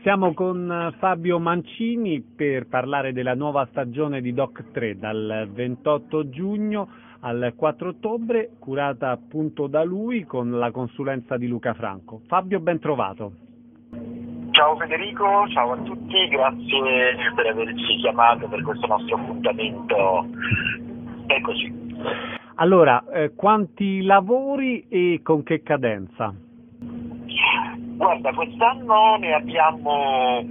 Siamo con Fabio Mancini per parlare della nuova stagione di Doc 3 dal 28 giugno al 4 ottobre, curata appunto da lui con la consulenza di Luca Franco. Fabio, ben trovato. Ciao Federico, ciao a tutti, grazie per averci chiamato per questo nostro appuntamento. Eccoci. Allora, quanti lavori e con che cadenza? Guarda, quest'anno ne abbiamo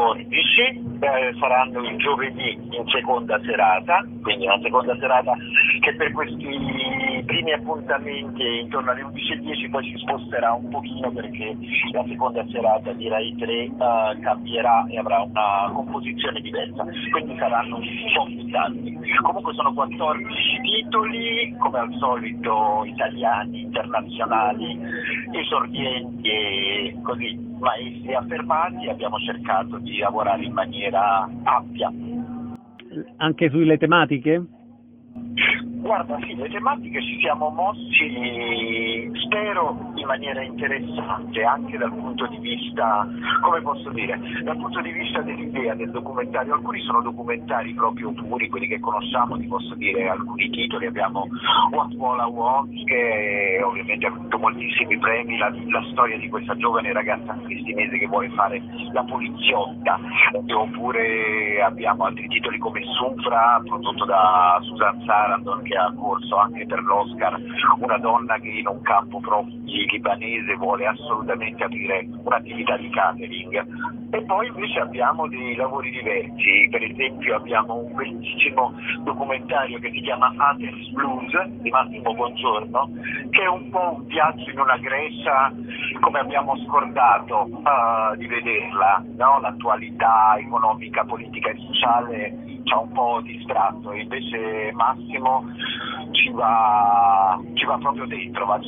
14, saranno il giovedì in seconda serata, quindi una seconda serata che per questi primi appuntamenti è intorno alle 11:10, poi si sposterà un pochino perché la seconda serata di Rai 3 cambierà e avrà una composizione diversa, quindi saranno un po' più tardi. Comunque sono 14 titoli, come al solito italiani, internazionali, esordienti e così maestri affermati. Abbiamo cercato di lavorare in maniera ampia. Anche sulle tematiche? Guarda, sì, le tematiche ci siamo mossi, spero, in maniera interessante, anche dal punto di vista, come posso dire, dal punto di vista dell'idea del documentario. Alcuni sono documentari proprio puri, quelli che conosciamo, ti posso dire alcuni titoli. Abbiamo What Walla Want, che ovviamente ha avuto moltissimi premi, la storia di questa giovane ragazza palestinese che vuole fare la poliziotta, oppure abbiamo altri titoli come Sufra, prodotto da Susan Sarandon, che ha corso anche per l'Oscar, una donna che in un campo profughi libanese vuole assolutamente aprire un'attività di catering. E poi invece abbiamo dei lavori diversi, per esempio abbiamo un bellissimo documentario che si chiama Athens Blues di Massimo Bongiorno, che è un po' un viaggio in una Grecia come abbiamo scordato di vederla, no? L'attualità economica, politica e sociale ci ha un po' distratto, e invece Massimo ci va proprio dentro, va a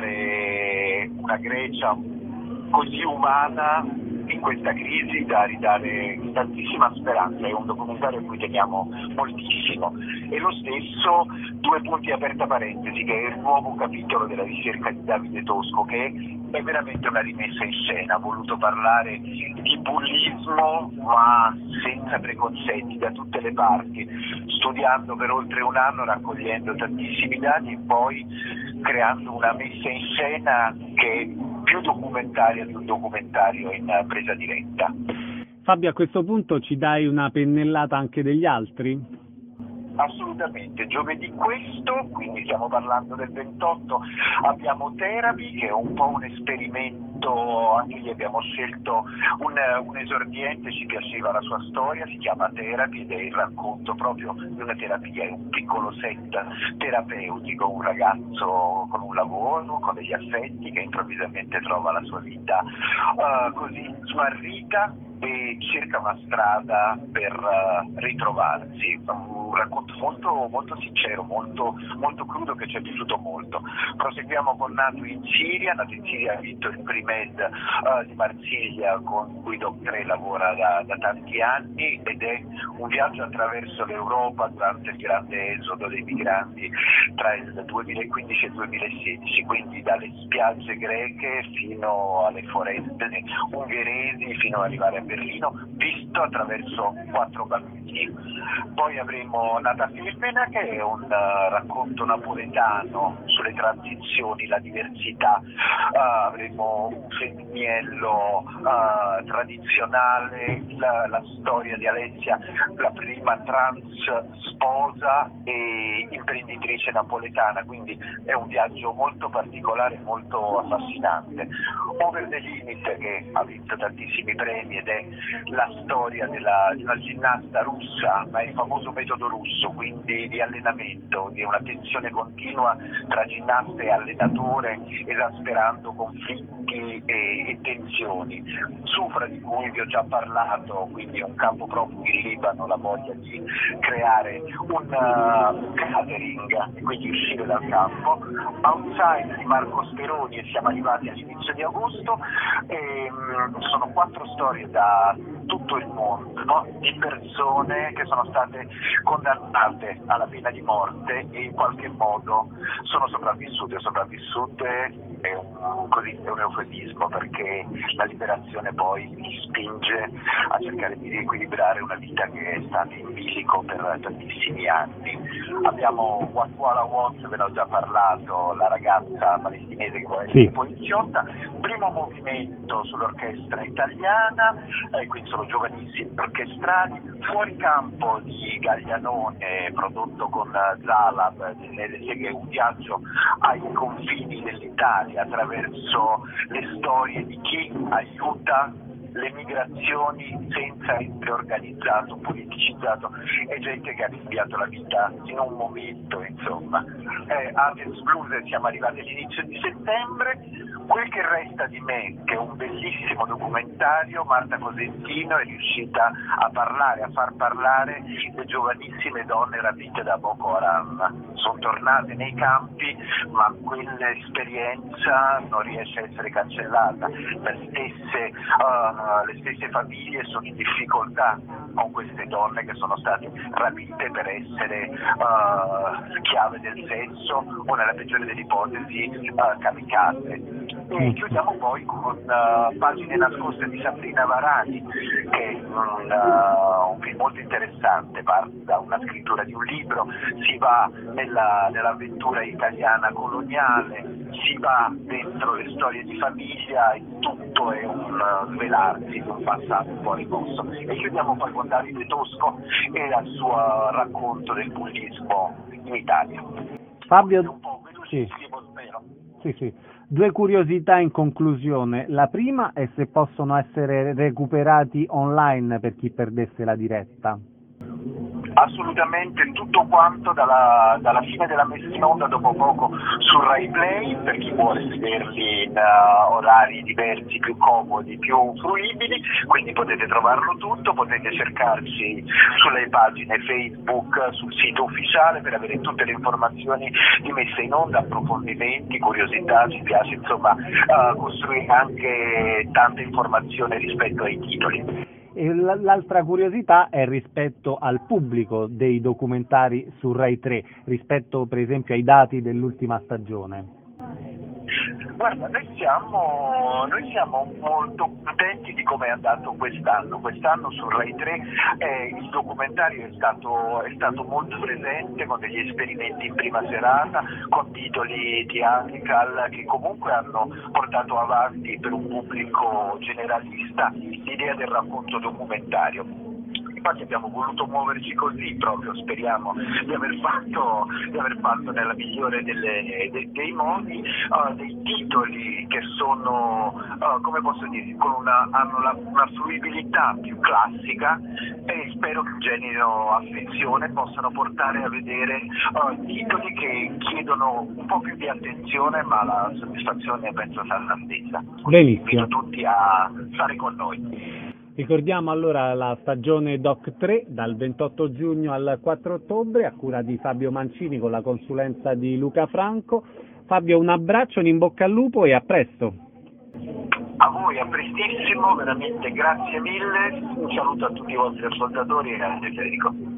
cercare una Grecia così umana in questa crisi da ridare tantissima speranza. È un documentario a cui teniamo moltissimo. E lo stesso Due punti aperta parentesi, che è il nuovo capitolo della ricerca di Davide Tosco, che è veramente una rimessa in scena. Ha voluto parlare di bullismo ma senza preconcetti, da tutte le parti, studiando per oltre un anno, raccogliendo tantissimi dati e poi creando una messa in scena che è più documentaria di un documentario in presa diretta. Fabio, a questo punto ci dai una pennellata anche degli altri? Assolutamente, giovedì questo, quindi stiamo parlando del 28, abbiamo Therapy, che è un po' un esperimento, anche lì abbiamo scelto un esordiente, ci piaceva la sua storia, si chiama Therapy ed è il racconto proprio di una terapia, è un piccolo set terapeutico, un ragazzo con un lavoro, con degli affetti, che improvvisamente trova la sua vita così smarrita e cerca una strada per ritrovarsi. Un racconto molto, molto sincero, molto, molto crudo, che ci è piaciuto molto. Proseguiamo con Nato in Siria. Nato in Siria ha vinto il Primed di Marsiglia, con cui Doc 3 lavora da tanti anni, ed è un viaggio attraverso l'Europa durante il grande esodo dei migranti tra il 2015 e il 2016, quindi dalle spiagge greche fino alle foreste ungheresi, fino ad arrivare a Berlino, visto attraverso 4 bambini. Poi avremo Nata Femmina, che è un racconto napoletano sulle transizioni, la diversità. Avremo un femminillo tradizionale, la storia di Alessia, la prima trans sposa e imprenditrice napoletana, quindi è un viaggio molto particolare, molto affascinante. Over the Limit, che ha vinto tantissimi premi ed è la storia di una ginnasta russa, ma è il famoso metodo russo, quindi di allenamento, di una tensione continua tra ginnasta e allenatore, esasperando conflitti e tensioni. Sufra, di cui vi ho già parlato, quindi un campo profughi in Libano, la voglia di creare un catering e quindi uscire dal campo. Outside di Marco Speroni, e siamo arrivati all'inizio di agosto. Sono 4 storie da tutto il mondo, no? Di persone che sono state condannate alla pena di morte e in qualche modo sono sopravvissute. Sopravvissute è un eufemismo, perché la liberazione poi li spinge a cercare di riequilibrare una vita che è stata in bilico per tantissimi anni. Abbiamo Watuala Watts, ve ne ho già parlato, la ragazza palestinese che vuole essere poliziotta, primo movimento sull'orchestra italiana, quindi sono giovanissimi orchestrali, fuori campo di Gaglianone prodotto con Zalab, che è un viaggio ai confini dell'Italia attraverso le storie di chi aiuta le migrazioni senza essere organizzato, politicizzato, e gente che ha cambiato la vita in un momento, insomma. Athens Blues, siamo arrivati all'inizio di settembre. Quel che resta di me, che è un bellissimo documentario, Marta Cosentino è riuscita a far parlare le giovanissime donne rapite da Boko Haram. Sono tornate nei campi, ma quell'esperienza non riesce a essere cancellata. Le stesse famiglie sono in difficoltà con queste donne che sono state rapite per essere schiave del sesso o, nella peggiore delle ipotesi, kamikaze. E chiudiamo poi con Pagine nascoste di Sabrina Varani, che è un film molto interessante, parte da una scrittura di un libro, si va nell'avventura italiana coloniale, si va dentro le storie di famiglia, e tutto è un svelarsi di un passato un po' rimosso. E chiudiamo poi con Davide Tosco e al suo racconto del bullismo in Italia. Fabio, un po' velocissimo, spero. Sì. Due curiosità in conclusione. La prima è se possono essere recuperati online per chi perdesse la diretta. Assolutamente, tutto quanto dalla fine della messa in onda dopo poco su Rai Play, per chi vuole vederli in orari diversi, più comodi, più fruibili, quindi potete trovarlo tutto, potete cercarci sulle pagine Facebook, sul sito ufficiale per avere tutte le informazioni di messa in onda, approfondimenti, curiosità. Ci piace insomma costruire anche tanta informazione rispetto ai titoli. E l'altra curiosità è rispetto al pubblico dei documentari su Rai 3, rispetto per esempio ai dati dell'ultima stagione. Guarda, noi siamo molto contenti di come è andato quest'anno. Quest'anno su Rai 3 il documentario è stato molto presente, con degli esperimenti in prima serata, con titoli theatrical che comunque hanno portato avanti per un pubblico generalista l'idea del racconto documentario. Infatti abbiamo voluto muoverci così proprio, speriamo di aver fatto nella migliore dei modi dei titoli che sono, come posso dire, hanno una fruibilità più classica, e spero che generino affezione, possano portare a vedere titoli che chiedono un po' più di attenzione, ma la soddisfazione penso sarà la stessa. Benissimo. Invito tutti a stare con noi. Ricordiamo allora la stagione Doc 3 dal 28 giugno al 4 ottobre a cura di Fabio Mancini con la consulenza di Luca Franco. Fabio, un abbraccio, un in bocca al lupo e a presto. A voi, a prestissimo, veramente grazie mille, un saluto a tutti i vostri ascoltatori e grazie Federico.